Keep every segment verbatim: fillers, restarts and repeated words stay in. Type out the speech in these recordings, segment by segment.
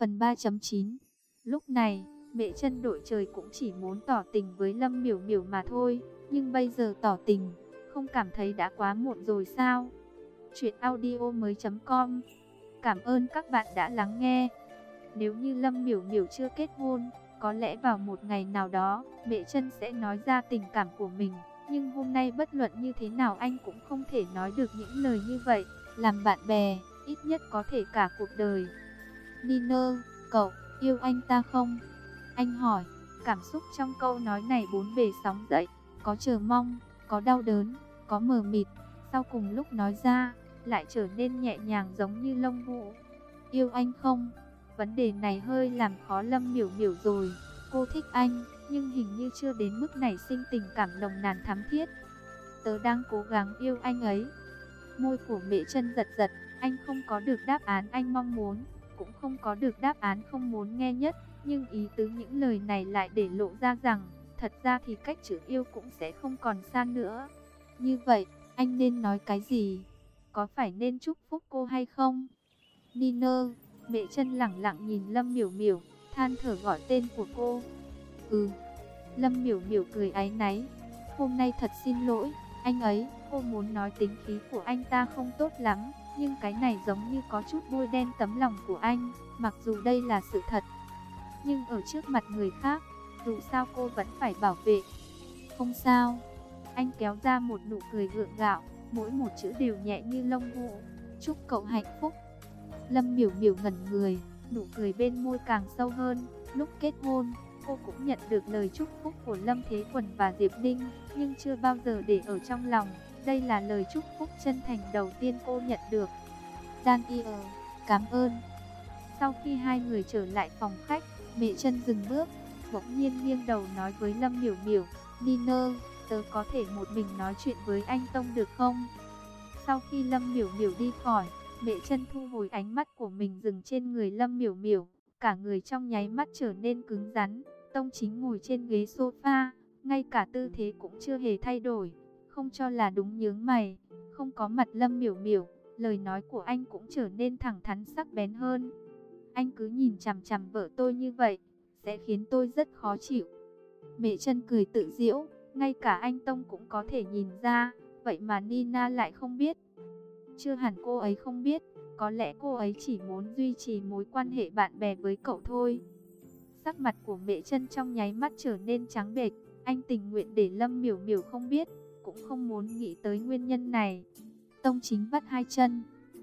Phần ba chấm chín. Lúc này, Mẹ Chân đội trời cũng chỉ muốn tỏ tình với Lâm Miểu Miểu mà thôi, nhưng bây giờ tỏ tình, không cảm thấy đã quá muộn rồi sao? Truyện audio mới chấm com. Cảm ơn các bạn đã lắng nghe. Nếu như Lâm Miểu Miểu chưa kết hôn, có lẽ vào một ngày nào đó, Mẹ Chân sẽ nói ra tình cảm của mình, nhưng hôm nay bất luận như thế nào anh cũng không thể nói được những lời như vậy, làm bạn bè, ít nhất có thể cả cuộc đời. Niner, cậu yêu anh ta không? Anh hỏi, cảm xúc trong câu nói này bốn bề sóng dậy, có chờ mong, có đau đớn, có mờ mịt, sau cùng lúc nói ra, lại trở nên nhẹ nhàng giống như lông vũ. Yêu anh không? Vấn đề này hơi làm khó Lâm Miểu Miểu rồi. Cô thích anh, nhưng hình như chưa đến mức nảy sinh tình cảm nồng nàn thắm thiết. Tớ đang cố gắng yêu anh ấy. Môi của Mẹ Chân giật giật, anh không có được đáp án anh mong muốn, cũng không có được đáp án không muốn nghe nhất, nhưng ý tứ những lời này lại để lộ ra rằng, thật ra thì cách chữ yêu cũng sẽ không còn xa nữa. Như vậy, anh nên nói cái gì? Có phải nên chúc phúc cô hay không? Niner, Mẹ Chân lẳng lặng nhìn Lâm Miểu Miểu, than thở gọi tên của cô. Ừ. Lâm Miểu Miểu cười áy náy. Hôm nay thật xin lỗi, anh ấy, cô muốn nói tính khí của anh ta không tốt lắm, nhưng cái này giống như có chút bôi đen tấm lòng của anh, mặc dù đây là sự thật. Nhưng ở trước mặt người khác, dù sao cô vẫn phải bảo vệ. Không sao. Anh kéo ra một nụ cười gượng gạo, mỗi một chữ đều nhẹ như lông vũ. Chúc cậu hạnh phúc. Lâm Miểu Miểu ngẩn người, nụ cười bên môi càng sâu hơn. Lúc kết hôn, cô cũng nhận được lời chúc phúc của Lâm Thế Quần và Diệp Ninh, nhưng chưa bao giờ để ở trong lòng. Đây là lời chúc phúc chân thành đầu tiên cô nhận được. Daniel, cảm ơn. Sau khi hai người trở lại phòng khách, Mẹ Chân dừng bước, bỗng nhiên nghiêng đầu nói với Lâm Miểu Miểu, Niner, tớ có thể một mình nói chuyện với anh Tông được không? Sau khi Lâm Miểu Miểu đi khỏi, Mẹ Chân thu hồi ánh mắt của mình dừng trên người Lâm Miểu Miểu, cả người trong nháy mắt trở nên cứng rắn. Tông Chính ngồi trên ghế sofa, ngay cả tư thế cũng chưa hề thay đổi, không cho là đúng nhướng mày. Không có mặt Lâm Miểu Miểu, lời nói của anh cũng trở nên thẳng thắn sắc bén hơn. Anh cứ nhìn chằm chằm vợ tôi như vậy, sẽ khiến tôi rất khó chịu. Mẹ Chân cười tự giễu, ngay cả anh Tông cũng có thể nhìn ra, vậy mà Nina lại không biết. Chưa hẳn cô ấy không biết, có lẽ cô ấy chỉ muốn duy trì mối quan hệ bạn bè với cậu thôi. Sắc mặt của Mẹ Chân trong nháy mắt trở nên trắng bệch, anh tình nguyện để Lâm Miểu Miểu không biết, cũng không muốn nghĩ tới nguyên nhân này. Tông Chính vắt hai chân,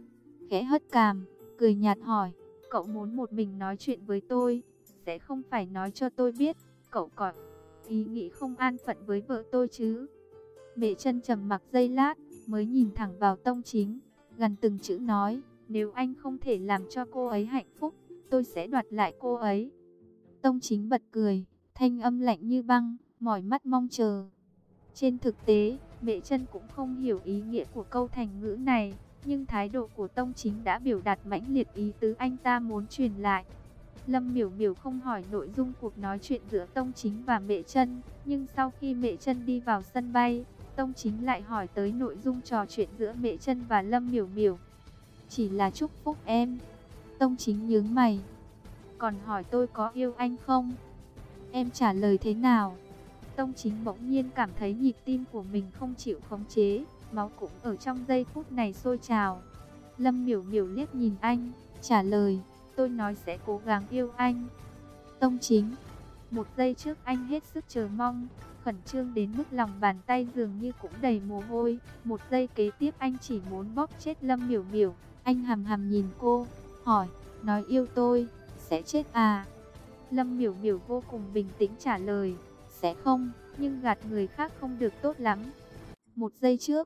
khẽ hất cằm, cười nhạt hỏi, cậu muốn một mình nói chuyện với tôi, sẽ không phải nói cho tôi biết, cậu có ý nghĩ không an phận với vợ tôi chứ? Mẹ Chân trầm mặc giây lát, mới nhìn thẳng vào Tông Chính, gần từng chữ nói, nếu anh không thể làm cho cô ấy hạnh phúc, tôi sẽ đoạt lại cô ấy. Tông Chính bật cười, thanh âm lạnh như băng, mỏi mắt mong chờ. Trên thực tế, Mẹ Chân cũng không hiểu ý nghĩa của câu thành ngữ này, nhưng thái độ của Tông Chính đã biểu đạt mãnh liệt ý tứ anh ta muốn truyền lại. Lâm Miểu Miểu không hỏi nội dung cuộc nói chuyện giữa Tông Chính và Mẹ Chân, nhưng sau khi Mẹ Chân đi vào sân bay, Tông Chính lại hỏi tới nội dung trò chuyện giữa Mẹ Chân và Lâm Miểu Miểu. Chỉ là chúc phúc em. Tông Chính nhướng mày. Còn hỏi tôi có yêu anh không? Em trả lời thế nào? Tông Chính bỗng nhiên cảm thấy nhịp tim của mình không chịu khống chế, máu cũng ở trong giây phút này sôi trào. Lâm Miểu Miểu liếc nhìn anh, trả lời, tôi nói sẽ cố gắng yêu anh. Tông Chính, một giây trước anh hết sức chờ mong, khẩn trương đến mức lòng bàn tay dường như cũng đầy mồ hôi. Một giây kế tiếp anh chỉ muốn bóp chết Lâm Miểu Miểu. Anh hằm hằm nhìn cô, hỏi, nói yêu tôi, sẽ chết à? Lâm Miểu Miểu vô cùng bình tĩnh trả lời, sẽ không, nhưng gạt người khác không được tốt lắm. Một giây trước,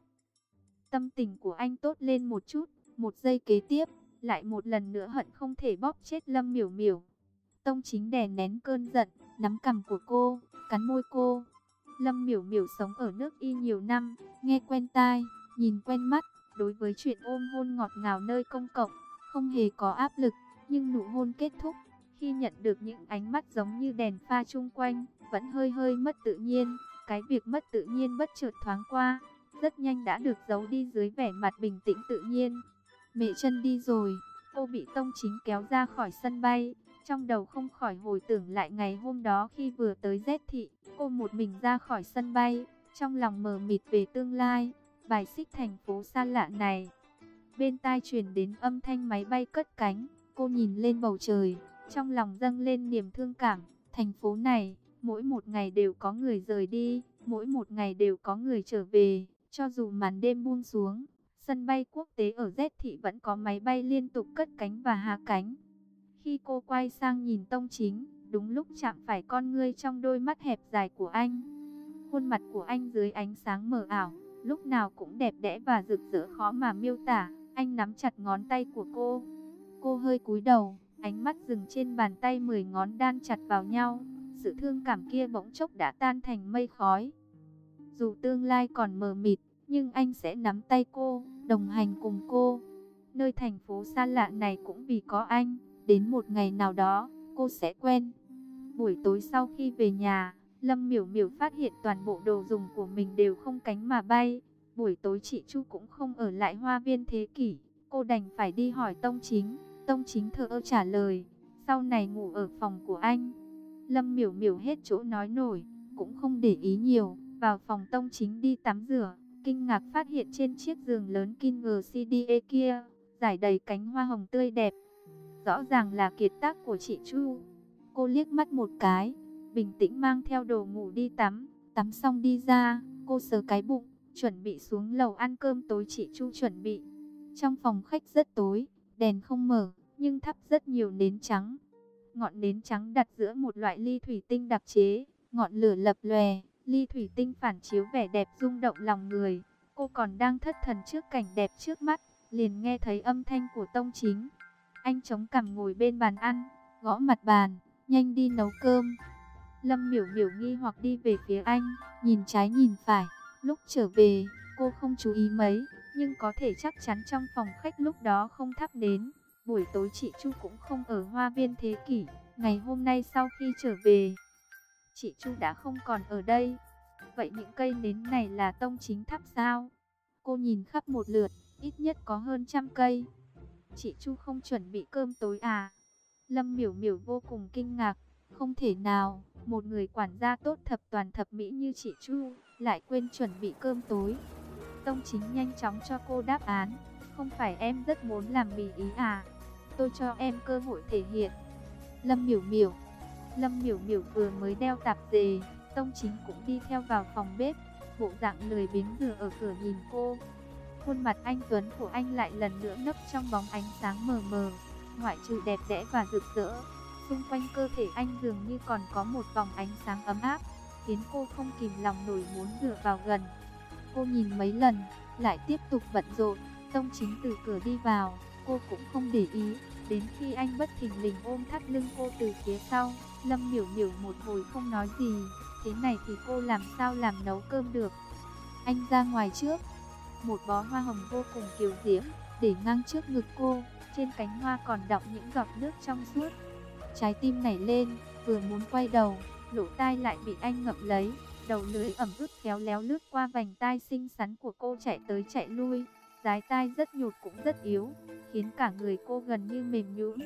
tâm tình của anh tốt lên một chút, một giây kế tiếp, lại một lần nữa hận không thể bóp chết Lâm Miểu Miểu. Tông Chính đè nén cơn giận, nắm cằm của cô, cắn môi cô. Lâm Miểu Miểu sống ở nước Y nhiều năm, nghe quen tai, nhìn quen mắt, đối với chuyện ôm hôn ngọt ngào nơi công cộng, không hề có áp lực, nhưng nụ hôn kết thúc, khi nhận được những ánh mắt giống như đèn pha chung quanh, vẫn hơi hơi mất tự nhiên. Cái việc mất tự nhiên bất chợt thoáng qua, rất nhanh đã được giấu đi dưới vẻ mặt bình tĩnh tự nhiên. Mẹ Chân đi rồi, cô bị Tông Chính kéo ra khỏi sân bay, Trong đầu không khỏi hồi tưởng lại ngày hôm đó khi vừa tới Z thị, cô một mình ra khỏi sân bay, trong lòng mờ mịt về tương lai, bài xích thành phố xa lạ này. Bên tai truyền đến âm thanh máy bay cất cánh, cô nhìn lên bầu trời, trong lòng dâng lên niềm thương cảm. Thành phố này, mỗi một ngày đều có người rời đi, mỗi một ngày đều có người trở về, cho dù màn đêm buông xuống, sân bay quốc tế ở Z thị vẫn có máy bay liên tục cất cánh và hạ cánh. Khi cô quay sang nhìn Tông Chính, đúng lúc chạm phải con ngươi trong đôi mắt hẹp dài của anh. Khuôn mặt của anh dưới ánh sáng mờ ảo, lúc nào cũng đẹp đẽ và rực rỡ khó mà miêu tả. Anh nắm chặt ngón tay của cô. Cô hơi cúi đầu, ánh mắt dừng trên bàn tay mười ngón đan chặt vào nhau. Sự thương cảm kia bỗng chốc đã tan thành mây khói. Dù tương lai còn mờ mịt, nhưng anh sẽ nắm tay cô, đồng hành cùng cô. Nơi thành phố xa lạ này cũng vì có anh. Đến một ngày nào đó, cô sẽ quen. Buổi tối sau khi về nhà, Lâm Miểu Miểu phát hiện toàn bộ đồ dùng của mình đều không cánh mà bay. Buổi tối chị Chu cũng không ở lại Hoa viên Thế Kỷ. Cô đành phải đi hỏi Tông Chính. Tông Chính thờ ơ trả lời, sau này ngủ ở phòng của anh. Lâm Miểu Miểu hết chỗ nói nổi, cũng không để ý nhiều. Vào phòng Tông Chính đi tắm rửa, kinh ngạc phát hiện trên chiếc giường lớn King xê đê e kia, trải đầy cánh hoa hồng tươi đẹp. Rõ ràng là kiệt tác của chị Chu. Cô liếc mắt một cái, bình tĩnh mang theo đồ ngủ đi tắm. Tắm xong đi ra, cô sờ cái bụng, chuẩn bị xuống lầu ăn cơm tối chị Chu chuẩn bị. Trong phòng khách rất tối, đèn không mở, nhưng thắp rất nhiều nến trắng. Ngọn nến trắng đặt giữa một loại ly thủy tinh đặc chế, ngọn lửa lập lòe, ly thủy tinh phản chiếu vẻ đẹp rung động lòng người. Cô còn đang thất thần trước cảnh đẹp trước mắt, liền nghe thấy âm thanh của Tông Chính. Anh chống cằm ngồi bên bàn ăn, gõ mặt bàn, nhanh đi nấu cơm. Lâm Miểu Miểu nghi hoặc đi về phía anh, nhìn trái nhìn phải. Lúc trở về, cô không chú ý mấy, nhưng có thể chắc chắn trong phòng khách lúc đó không thắp nến. Buổi tối chị Chu cũng không ở Hoa viên Thế Kỷ. Ngày hôm nay sau khi trở về, chị Chu đã không còn ở đây. Vậy những cây nến này là Tông Chính thắp sao? Cô nhìn khắp một lượt, ít nhất có hơn trăm cây. Chị Chu không chuẩn bị cơm tối à? Lâm Miểu Miểu vô cùng kinh ngạc. Không thể nào, một người quản gia tốt thập toàn thập mỹ như chị Chu lại quên chuẩn bị cơm tối. Tông Chính nhanh chóng cho cô đáp án. Không phải em rất muốn làm mì Ý à? Tôi cho em cơ hội thể hiện. Lâm Miểu Miểu Lâm Miểu Miểu vừa mới đeo tạp dề, Tông Chính cũng đi theo vào phòng bếp. Bộ dạng lười biếng dựa ở cửa nhìn cô. Khuôn mặt anh tuấn của anh lại lần nữa nấp trong bóng ánh sáng mờ mờ. Ngoại trừ đẹp đẽ và rực rỡ, xung quanh cơ thể anh dường như còn có một vòng ánh sáng ấm áp, khiến cô không kìm lòng nổi muốn dựa vào gần. Cô nhìn mấy lần, lại tiếp tục bận rộn. Tông Chính từ cửa đi vào, cô cũng không để ý. Đến khi anh bất thình lình ôm thắt lưng cô từ phía sau, Lâm Miểu Miểu một hồi không nói gì. Thế này thì cô làm sao làm nấu cơm được? Anh ra ngoài trước. Một bó hoa hồng vô cùng kiều diễm, để ngang trước ngực cô. Trên cánh hoa còn đọng những giọt nước trong suốt. Trái tim nảy lên, vừa muốn quay đầu, lỗ tai lại bị anh ngậm lấy. Đầu lưỡi ẩm ướt khéo léo lướt qua vành tai xinh xắn của cô chạy tới chạy lui. Dái tai rất nhụt cũng rất yếu, khiến cả người cô gần như mềm nhũn.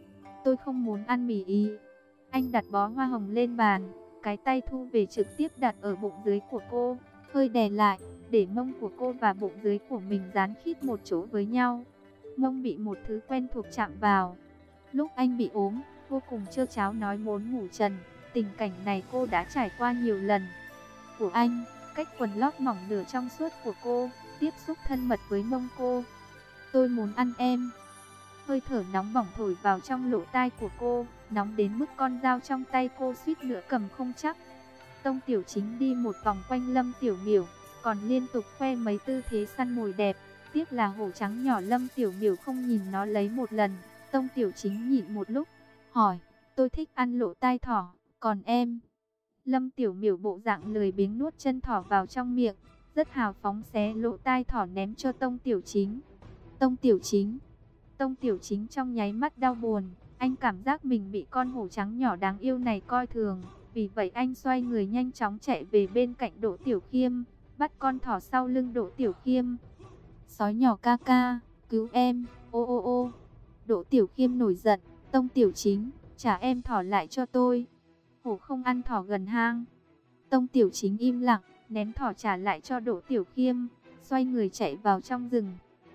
Tôi không muốn ăn mì Ý. Anh đặt bó hoa hồng lên bàn, cái tay thu về trực tiếp đặt ở bụng dưới của cô, hơi đè lại, để mông của cô và bụng dưới của mình dán khít một chỗ với nhau. Mông bị một thứ quen thuộc chạm vào. Lúc anh bị ốm, vô cùng trơ tráo nói muốn ngủ trần. Tình cảnh này cô đã trải qua nhiều lần. Của anh, cách quần lót mỏng nửa trong suốt của cô, tiếp xúc thân mật với mông cô. Tôi muốn ăn em. Hơi thở nóng bỏng thổi vào trong lỗ tai của cô, nóng đến mức con dao trong tay cô suýt nữa cầm không chắc. Tông Tiểu Chính đi một vòng quanh Lâm Tiểu Miểu, còn liên tục khoe mấy tư thế săn mồi đẹp. Tiếc là hổ trắng nhỏ Lâm Tiểu Miểu không nhìn nó lấy một lần. Tông Tiểu Chính nhịn một lúc, hỏi, tôi thích ăn lỗ tai thỏ, còn em? Lâm Tiểu Miểu bộ dạng lười biếng nuốt chân thỏ vào trong miệng, rất hào phóng xé lỗ tai thỏ ném cho Tông Tiểu Chính. Tông Tiểu Chính Tông Tiểu Chính trong nháy mắt đau buồn, anh cảm giác mình bị con hổ trắng nhỏ đáng yêu này coi thường. Vì vậy anh xoay người nhanh chóng chạy về bên cạnh Đỗ Tiểu Khiêm, bắt con thỏ sau lưng Đỗ Tiểu Khiêm. Sói nhỏ ca ca, cứu em, ô ô ô. Đỗ Tiểu Khiêm nổi giận, Tông Tiểu Chính, trả em thỏ lại cho tôi. Hổ không ăn thỏ gần hang. Tông Tiểu Chính im lặng, ném thỏ trả lại cho Đỗ Tiểu Khiêm, xoay người chạy vào trong rừng.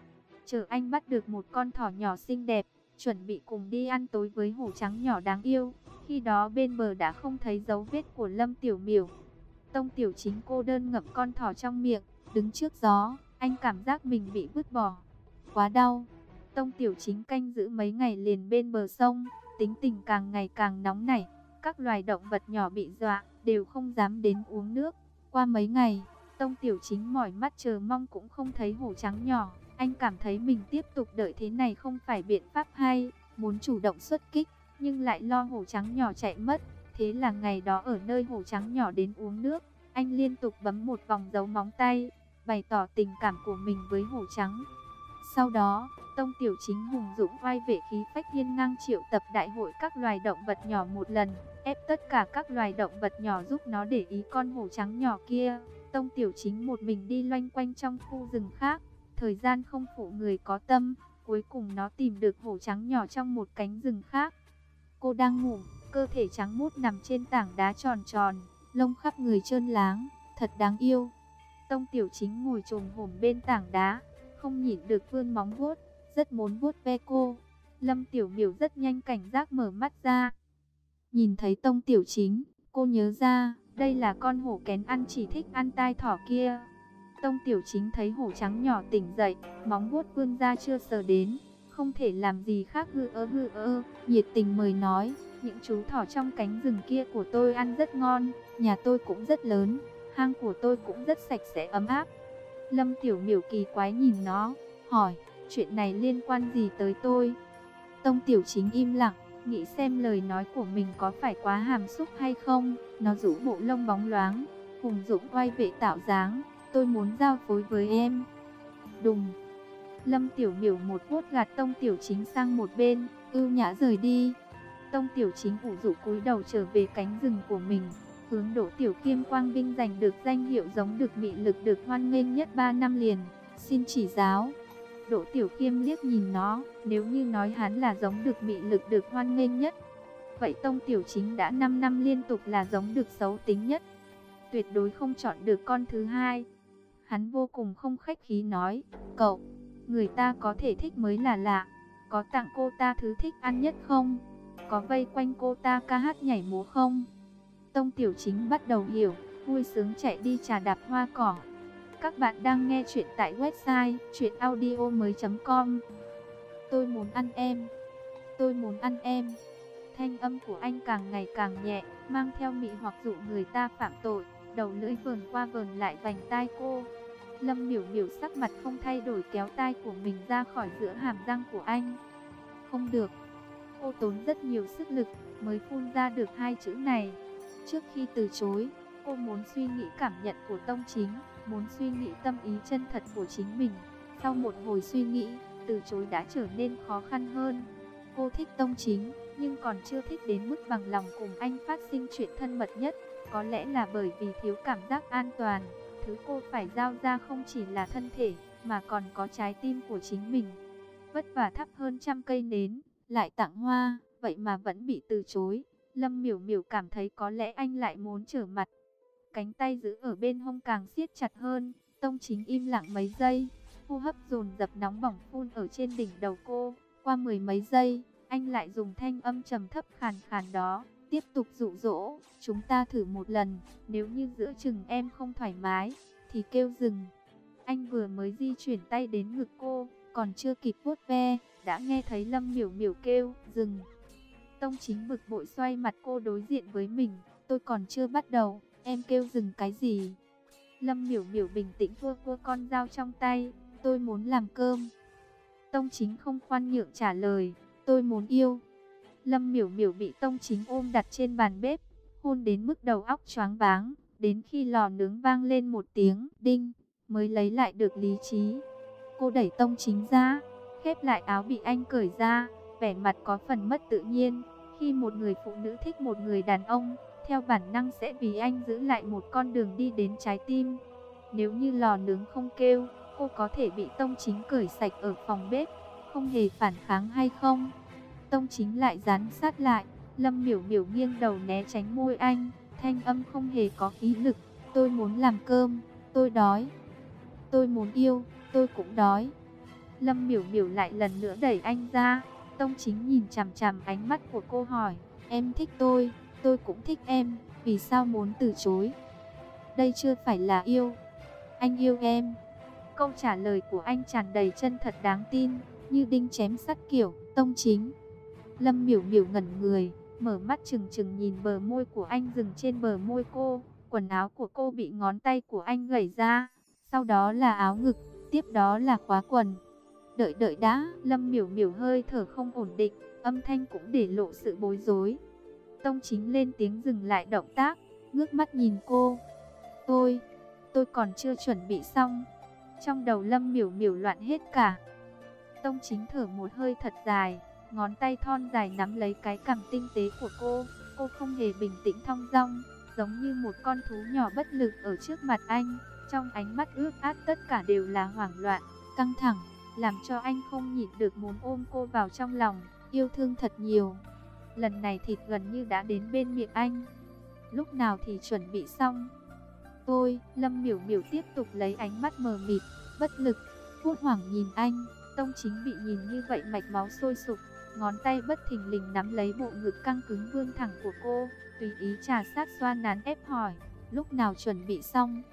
Chờ anh bắt được một con thỏ nhỏ xinh đẹp, chuẩn bị cùng đi ăn tối với hổ trắng nhỏ đáng yêu. Khi đó bên bờ đã không thấy dấu vết của Lâm Tiểu Miểu. Tông Tiểu Chính cô đơn ngậm con thỏ trong miệng, đứng trước gió, anh cảm giác mình bị vứt bỏ. Quá đau. Tông Tiểu Chính canh giữ mấy ngày liền bên bờ sông, tính tình càng ngày càng nóng nảy. Các loài động vật nhỏ bị dọa, đều không dám đến uống nước. Qua mấy ngày, Tông Tiểu Chính mỏi mắt chờ mong cũng không thấy hổ trắng nhỏ. Anh cảm thấy mình tiếp tục đợi thế này không phải biện pháp hay, muốn chủ động xuất kích, nhưng lại lo hổ trắng nhỏ chạy mất. Thế là ngày đó ở nơi hổ trắng nhỏ đến uống nước, anh liên tục bấm một vòng dấu móng tay, bày tỏ tình cảm của mình với hổ trắng. Sau đó, Tông Tiểu Chính hùng dũng oai vệ khí phách hiên ngang triệu tập đại hội các loài động vật nhỏ một lần, ép tất cả các loài động vật nhỏ giúp nó để ý con hổ trắng nhỏ kia. Tông Tiểu Chính một mình đi loanh quanh trong khu rừng khác, thời gian không phụ người có tâm, cuối cùng nó tìm được hổ trắng nhỏ trong một cánh rừng khác. Cô đang ngủ, cơ thể trắng muốt nằm trên tảng đá tròn tròn, lông khắp người trơn láng, thật đáng yêu. Tông Tiểu Chính ngồi chồm hổm bên tảng đá, không nhịn được vươn móng vuốt, rất muốn vuốt ve cô. Lâm Tiểu Miểu rất nhanh cảnh giác mở mắt ra. Nhìn thấy Tông Tiểu Chính, cô nhớ ra, đây là con hổ kén ăn chỉ thích ăn tai thỏ kia. Tông Tiểu Chính thấy hổ trắng nhỏ tỉnh dậy, móng vuốt vươn ra chưa sờ đến, không thể làm gì khác hư ơ hư ơ, nhiệt tình mời nói, những chú thỏ trong cánh rừng kia của tôi ăn rất ngon, nhà tôi cũng rất lớn, hang của tôi cũng rất sạch sẽ ấm áp. Lâm Tiểu Miểu kỳ quái nhìn nó, hỏi, chuyện này liên quan gì tới tôi? Tông Tiểu Chính im lặng, nghĩ xem lời nói của mình có phải quá hàm xúc hay không. Nó rũ bộ lông bóng loáng, hùng dũng oai vệ tạo dáng, tôi muốn giao phối với em. Đùng. Lâm Tiểu Miểu một vuốt gạt Tông Tiểu Chính sang một bên, ưu nhã rời đi. Tông Tiểu Chính ủ rũ cúi đầu trở về cánh rừng của mình, hướng Đỗ Tiểu Khiêm quang vinh giành được danh hiệu giống được mị lực được hoan nghênh nhất ba năm liền, xin chỉ giáo. Đỗ Tiểu Khiêm liếc nhìn nó, nếu như nói hắn là giống được mị lực được hoan nghênh nhất, vậy Tông Tiểu Chính đã năm năm liên tục là giống được xấu tính nhất, tuyệt đối không chọn được con thứ hai. Hắn vô cùng không khách khí nói, cậu, người ta có thể thích mới là lạ, có tặng cô ta thứ thích ăn nhất không? Có vây quanh cô ta ca hát nhảy múa không? Tông Tiểu Chính bắt đầu hiểu, vui sướng chạy đi trà đạp hoa cỏ. Các bạn đang nghe chuyện tại website truyện audio mới chấm com. Tôi muốn ăn em, tôi muốn ăn em. Thanh âm của anh càng ngày càng nhẹ, mang theo mị hoặc dụ người ta phạm tội. Đầu lưỡi vờn qua vờn lại vành tai cô. Lâm Miểu Miểu sắc mặt không thay đổi kéo tai của mình ra khỏi giữa hàm răng của anh. Không được. Cô tốn rất nhiều sức lực mới phun ra được hai chữ này. Trước khi từ chối, cô muốn suy nghĩ cảm nhận của Tông Chính, muốn suy nghĩ tâm ý chân thật của chính mình. Sau một hồi suy nghĩ, từ chối đã trở nên khó khăn hơn. Cô thích Tông Chính, nhưng còn chưa thích đến mức bằng lòng cùng anh phát sinh chuyện thân mật nhất. Có lẽ là bởi vì thiếu cảm giác an toàn. Thứ cô phải giao ra không chỉ là thân thể, mà còn có trái tim của chính mình. Vất vả thắp hơn trăm cây nến, lại tặng hoa, vậy mà vẫn bị từ chối. Lâm Miểu Miểu cảm thấy có lẽ anh lại muốn trở mặt. Cánh tay giữ ở bên hông càng siết chặt hơn. Tông Chính im lặng mấy giây, hô hấp dồn dập nóng bỏng phun ở trên đỉnh đầu cô. Qua mười mấy giây, anh lại dùng thanh âm trầm thấp khàn khàn đó tiếp tục dụ dỗ, chúng ta thử một lần, nếu như giữa chừng em không thoải mái, thì kêu dừng. Anh vừa mới di chuyển tay đến ngực cô, còn chưa kịp vuốt ve, đã nghe thấy Lâm Miểu Miểu kêu, dừng. Tông Chính bực bội xoay mặt cô đối diện với mình, tôi còn chưa bắt đầu, em kêu dừng cái gì? Lâm Miểu Miểu bình tĩnh vua vua con dao trong tay, tôi muốn làm cơm. Tông Chính không khoan nhượng trả lời, tôi muốn yêu. Lâm Miểu Miểu bị Tông Chính ôm đặt trên bàn bếp, hôn đến mức đầu óc choáng váng, đến khi lò nướng vang lên một tiếng đinh, mới lấy lại được lý trí. Cô đẩy Tông Chính ra, khép lại áo bị anh cởi ra, vẻ mặt có phần mất tự nhiên. Khi một người phụ nữ thích một người đàn ông, theo bản năng sẽ vì anh giữ lại một con đường đi đến trái tim. Nếu như lò nướng không kêu, cô có thể bị Tông Chính cởi sạch ở phòng bếp, không hề phản kháng hay không? Tông Chính lại dán sát lại, Lâm Miểu Miểu nghiêng đầu né tránh môi anh, thanh âm không hề có khí lực. Tôi muốn làm cơm, tôi đói. Tôi muốn yêu, tôi cũng đói. Lâm Miểu Miểu lại lần nữa đẩy anh ra. Tông Chính nhìn chằm chằm ánh mắt của cô hỏi, em thích tôi, tôi cũng thích em, vì sao muốn từ chối? Đây chưa phải là yêu. Anh yêu em. Câu trả lời của anh tràn đầy chân thật đáng tin, như đinh chém sắt kiểu. Tông Chính. Lâm Miểu Miểu ngẩn người, mở mắt trừng trừng nhìn bờ môi của anh dừng trên bờ môi cô. Quần áo của cô bị ngón tay của anh gẩy ra, sau đó là áo ngực, tiếp đó là khóa quần. Đợi đợi đã, Lâm Miểu Miểu hơi thở không ổn định, âm thanh cũng để lộ sự bối rối. Tông Chính lên tiếng dừng lại động tác, ngước mắt nhìn cô. Tôi, tôi còn chưa chuẩn bị xong. Trong đầu Lâm Miểu Miểu loạn hết cả. Tông Chính thở một hơi thật dài, ngón tay thon dài nắm lấy cái cằm tinh tế của cô. Cô không hề bình tĩnh thong dong, giống như một con thú nhỏ bất lực ở trước mặt anh. Trong ánh mắt ướt át tất cả đều là hoảng loạn, căng thẳng, làm cho anh không nhịn được muốn ôm cô vào trong lòng, yêu thương thật nhiều. Lần này thịt gần như đã đến bên miệng anh. Lúc nào thì chuẩn bị xong? Tôi, Lâm Miểu Miểu tiếp tục lấy ánh mắt mờ mịt, bất lực, hốt hoảng nhìn anh. Tông Chính bị nhìn như vậy mạch máu sôi sục, ngón tay bất thình lình nắm lấy bộ ngực căng cứng vươn thẳng của cô, tùy ý trà sát xoa nắn ép hỏi, lúc nào chuẩn bị xong?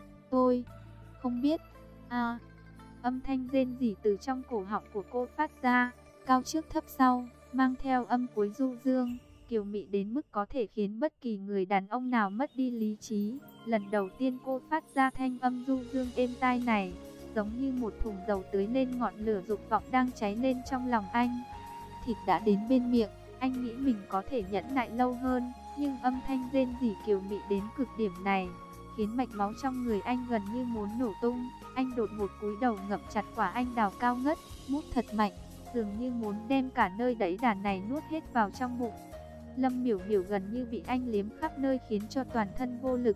Tôi không biết. À, âm thanh rên rỉ từ trong cổ họng của cô phát ra, cao trước thấp sau, mang theo âm cuối du dương, kiều mị đến mức có thể khiến bất kỳ người đàn ông nào mất đi lý trí. Lần đầu tiên cô phát ra thanh âm du dương êm tai này, giống như một thùng dầu tưới lên ngọn lửa dục vọng đang cháy lên trong lòng anh. Thịt đã đến bên miệng, anh nghĩ mình có thể nhẫn nại lâu hơn, nhưng âm thanh rên rỉ kiều mị đến cực điểm này, khiến mạch máu trong người anh gần như muốn nổ tung. Anh đột ngột cúi đầu ngậm chặt quả anh đào cao ngất, mút thật mạnh, dường như muốn đem cả nơi đẩy đàn này nuốt hết vào trong bụng. Lâm Miểu Miểu gần như bị anh liếm khắp nơi khiến cho toàn thân vô lực.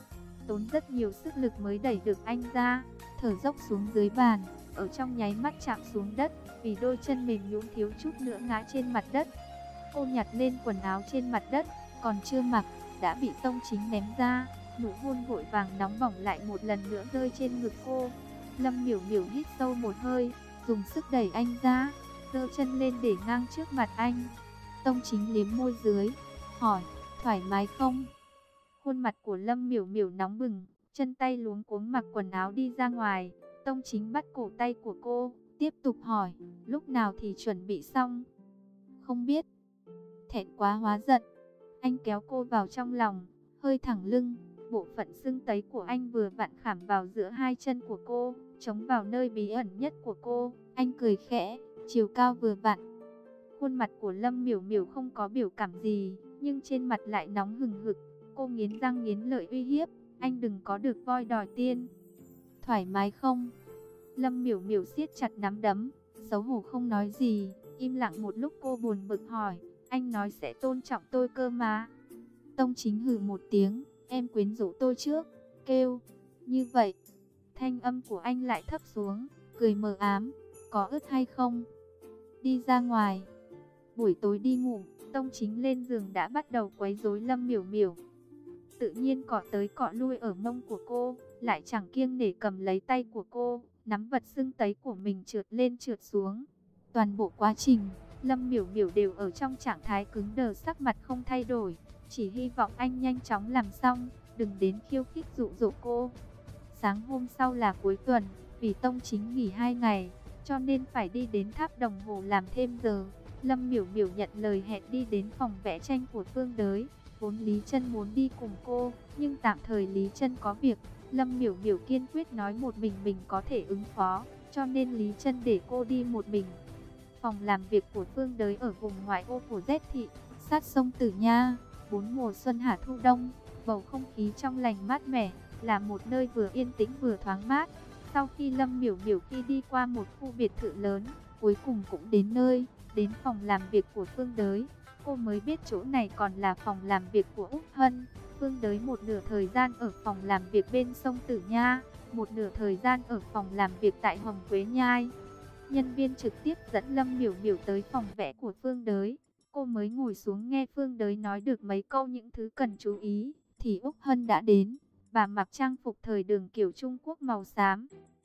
Tốn rất nhiều sức lực mới đẩy được anh ra, thở dốc xuống dưới bàn, ở trong nháy mắt chạm xuống đất, vì đôi chân mềm nhũn thiếu chút nữa ngã trên mặt đất. Cô nhặt lên quần áo trên mặt đất, còn chưa mặc, đã bị Tông Chính ném ra. Nụ hôn vội vàng nóng bỏng lại một lần nữa rơi trên ngực cô. Lâm Miểu Miểu hít sâu một hơi, dùng sức đẩy anh ra, giơ chân lên để ngang trước mặt anh. Tông Chính liếm môi dưới, hỏi, thoải mái không? Khuôn mặt của Lâm Miểu Miểu nóng bừng, chân tay luống cuống mặc quần áo đi ra ngoài. Tông Chính bắt cổ tay của cô, tiếp tục hỏi, lúc nào thì chuẩn bị xong? Không biết. Thẹn quá hóa giận, anh kéo cô vào trong lòng, hơi thẳng lưng. Bộ phận xương tấy của anh vừa vặn khảm vào giữa hai chân của cô, chống vào nơi bí ẩn nhất của cô. Anh cười khẽ, chiều cao vừa vặn. Khuôn mặt của Lâm Miểu Miểu không có biểu cảm gì, nhưng trên mặt lại nóng hừng hực. Cô nghiến răng nghiến lợi uy hiếp, anh đừng có được voi đòi tiên. Thoải mái không? Lâm Miểu Miểu siết chặt nắm đấm, xấu hổ không nói gì, im lặng một lúc cô buồn bực hỏi, anh nói sẽ tôn trọng tôi cơ mà. Tông Chính hừ một tiếng, em quyến rũ tôi trước, kêu, như vậy. Thanh âm của anh lại thấp xuống, cười mờ ám, có ướt hay không? Đi ra ngoài. Buổi tối đi ngủ, Tông Chính lên giường đã bắt đầu quấy rối Lâm Miểu Miểu. Tự nhiên cọ tới cọ lui ở mông của cô, lại chẳng kiêng nể cầm lấy tay của cô, nắm vật xương tấy của mình trượt lên trượt xuống. Toàn bộ quá trình, Lâm Miểu Miểu đều ở trong trạng thái cứng đờ, sắc mặt không thay đổi, chỉ hy vọng anh nhanh chóng làm xong, đừng đến khiêu khích dụ dỗ cô. Sáng hôm sau là cuối tuần, vì Tông Chính nghỉ hai ngày, cho nên phải đi đến tháp đồng hồ làm thêm giờ. Lâm Miểu Miểu nhận lời hẹn đi đến phòng vẽ tranh của Phương Đới. Vốn Lý Trân muốn đi cùng cô, nhưng tạm thời Lý Trân có việc. Lâm Miểu Miểu kiên quyết nói một mình mình có thể ứng phó, cho nên Lý Trân để cô đi một mình. Phòng làm việc của Phương Đới ở vùng ngoại ô của Z thị, sát sông Tử Nha. Bốn mùa xuân hạ thu đông, bầu không khí trong lành mát mẻ, là một nơi vừa yên tĩnh vừa thoáng mát. Sau khi Lâm Miểu Miểu khi đi qua một khu biệt thự lớn, cuối cùng cũng đến nơi, đến phòng làm việc của Phương Đới. Cô mới biết chỗ này còn là phòng làm việc của Úc Hân. Phương Đới một nửa thời gian ở phòng làm việc bên sông Tử Nha, một nửa thời gian ở phòng làm việc tại Hồng Quế Nhai. Nhân viên trực tiếp dẫn Lâm Miểu Miểu tới phòng vẽ của Phương Đới. Cô mới ngồi xuống nghe Phương Đới nói được mấy câu những thứ cần chú ý, thì Úc Hân đã đến. Bà mặc trang phục thời đường kiểu Trung Quốc màu xám,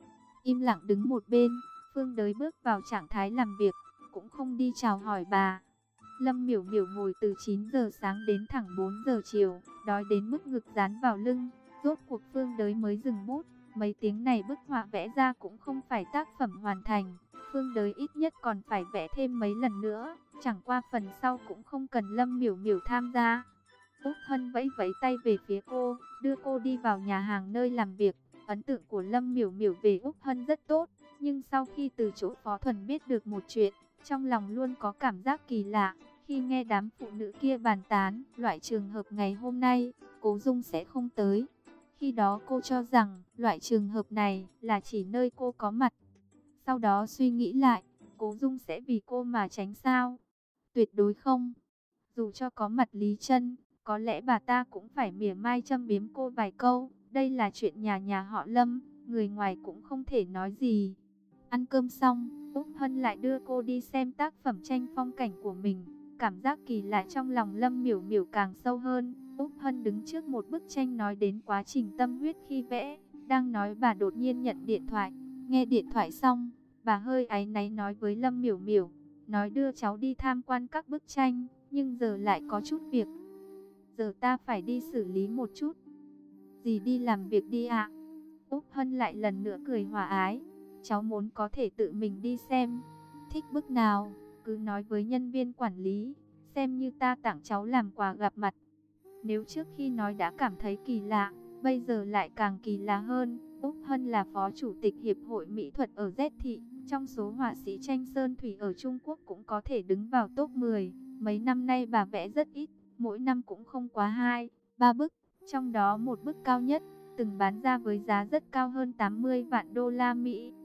im lặng đứng một bên. Phương Đới bước vào trạng thái làm việc, cũng không đi chào hỏi bà. Lâm Miểu Miểu ngồi từ chín giờ sáng đến thẳng bốn giờ chiều, đói đến mức ngực dán vào lưng. Rốt cuộc Phương Đới mới dừng bút. Mấy tiếng này bức họa vẽ ra cũng không phải tác phẩm hoàn thành. Phương Đới ít nhất còn phải vẽ thêm mấy lần nữa. Chẳng qua phần sau cũng không cần Lâm Miểu Miểu tham gia. Úc Hân vẫy vẫy tay về phía cô, đưa cô đi vào nhà hàng nơi làm việc. Ấn tượng của Lâm Miểu Miểu về Úc Hân rất tốt, nhưng sau khi từ chỗ Phó Thuần biết được một chuyện, trong lòng luôn có cảm giác kỳ lạ. Khi nghe đám phụ nữ kia bàn tán loại trường hợp ngày hôm nay, Cố Dung sẽ không tới. Khi đó cô cho rằng loại trường hợp này là chỉ nơi cô có mặt. Sau đó suy nghĩ lại, Cố Dung sẽ vì cô mà tránh sao? Tuyệt đối không. Dù cho có mặt Lý Trân, có lẽ bà ta cũng phải mỉa mai châm biếm cô vài câu. Đây là chuyện nhà nhà họ Lâm, người ngoài cũng không thể nói gì. Ăn cơm xong, Úc Hân lại đưa cô đi xem tác phẩm tranh phong cảnh của mình. Cảm giác kỳ lạ trong lòng Lâm Miểu Miểu càng sâu hơn. Úc Hân đứng trước một bức tranh nói đến quá trình tâm huyết khi vẽ. Đang nói bà đột nhiên nhận điện thoại. Nghe điện thoại xong, bà hơi áy náy nói với Lâm Miểu Miểu, nói đưa cháu đi tham quan các bức tranh, nhưng giờ lại có chút việc. Giờ ta phải đi xử lý một chút. Dì đi làm việc đi ạ. Úc Hân lại lần nữa cười hòa ái. Cháu muốn có thể tự mình đi xem. Thích bức nào, cứ nói với nhân viên quản lý, xem như ta tặng cháu làm quà gặp mặt. Nếu trước khi nói đã cảm thấy kỳ lạ, bây giờ lại càng kỳ lạ hơn. Úc Hân là phó chủ tịch Hiệp hội Mỹ thuật ở Z Thị. Trong số họa sĩ tranh sơn thủy ở Trung Quốc cũng có thể đứng vào top mười. Mấy năm nay bà vẽ rất ít, mỗi năm cũng không quá hai, ba bức. Trong đó một bức cao nhất, từng bán ra với giá rất cao hơn tám mươi vạn đô la Mỹ.